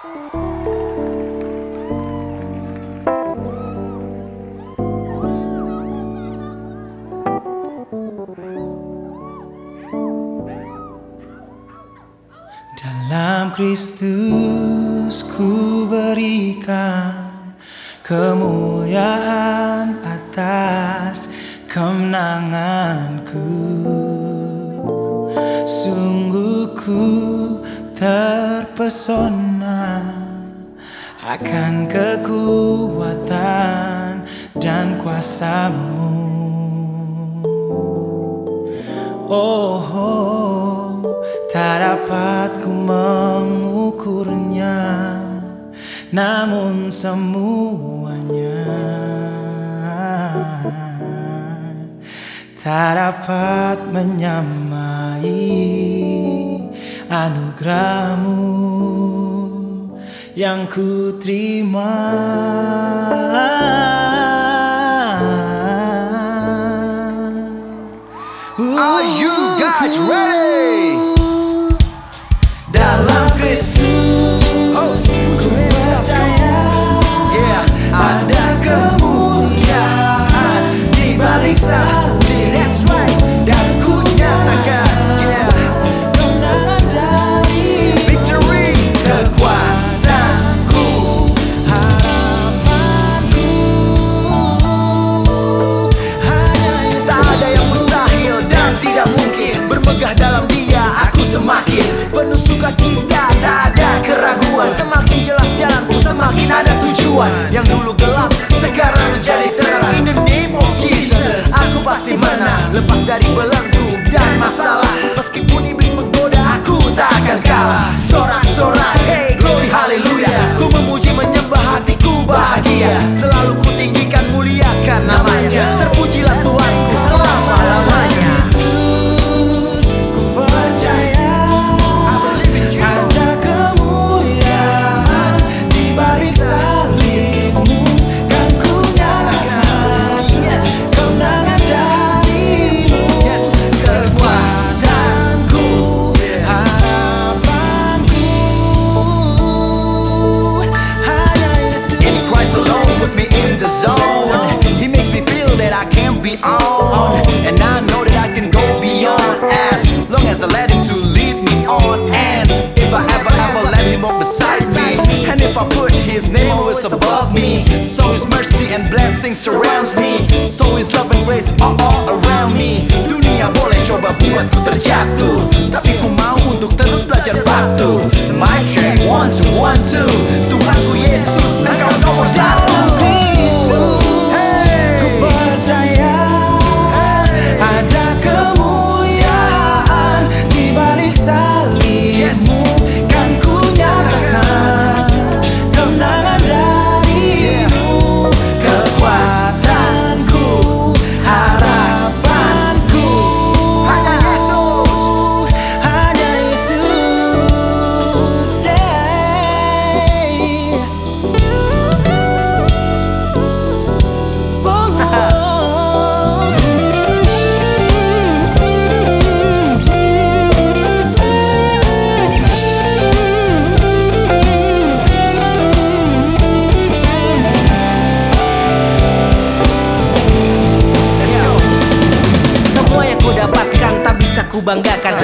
Dalam Kristus ku berikan kemuliaan atas kemenanganku. Sungguh ku terpesona akan kekuatan dan kuasa-Mu. Tak dapat ku mengukurnya, namun semuanya tak dapat menyamai anugerah-Mu yang ku terima. Are you guys ready? Dalam Kristus ku percaya, ada kemuliaan di balik salib. That's right. Dan ku nyatakan kemenangan dari victory, kekuatanku, harapanku. Hanya Yesus. tak ada yang mustahil dan tidak mungkin. Bermegah dalam Dia aku semakin penuh sukacita, tak ada keraguan. Semakin jelas jalanku, semakin ada tujuan. Yang dulu gelap sekarang menjadi terang. In the name of Jesus, aku pasti menang. Lepas dari belenggu dan masalah, meskipun iblis menggoda, aku tak akan kalah. Sorak-sorak, hey glory haleluya. Ku memuji menyembah, hatiku bahagia. Selalu ku tinggikan, muliakan namanya. Terpujilah Tuhanku selama-lamanya. And I know that I can go beyond as long as I let Him to lead me on. And if I ever let Him walk beside me, and if I put His name always above me, so His mercy and blessing surrounds me, so His love and grace all around me. Dunia boleh coba buatku terjatuh, tapi ku mau untuk terus belajar batu. Mic check 1 2 1 2. Tuhanku Yesus, Engkau nomor satu. Ku banggakan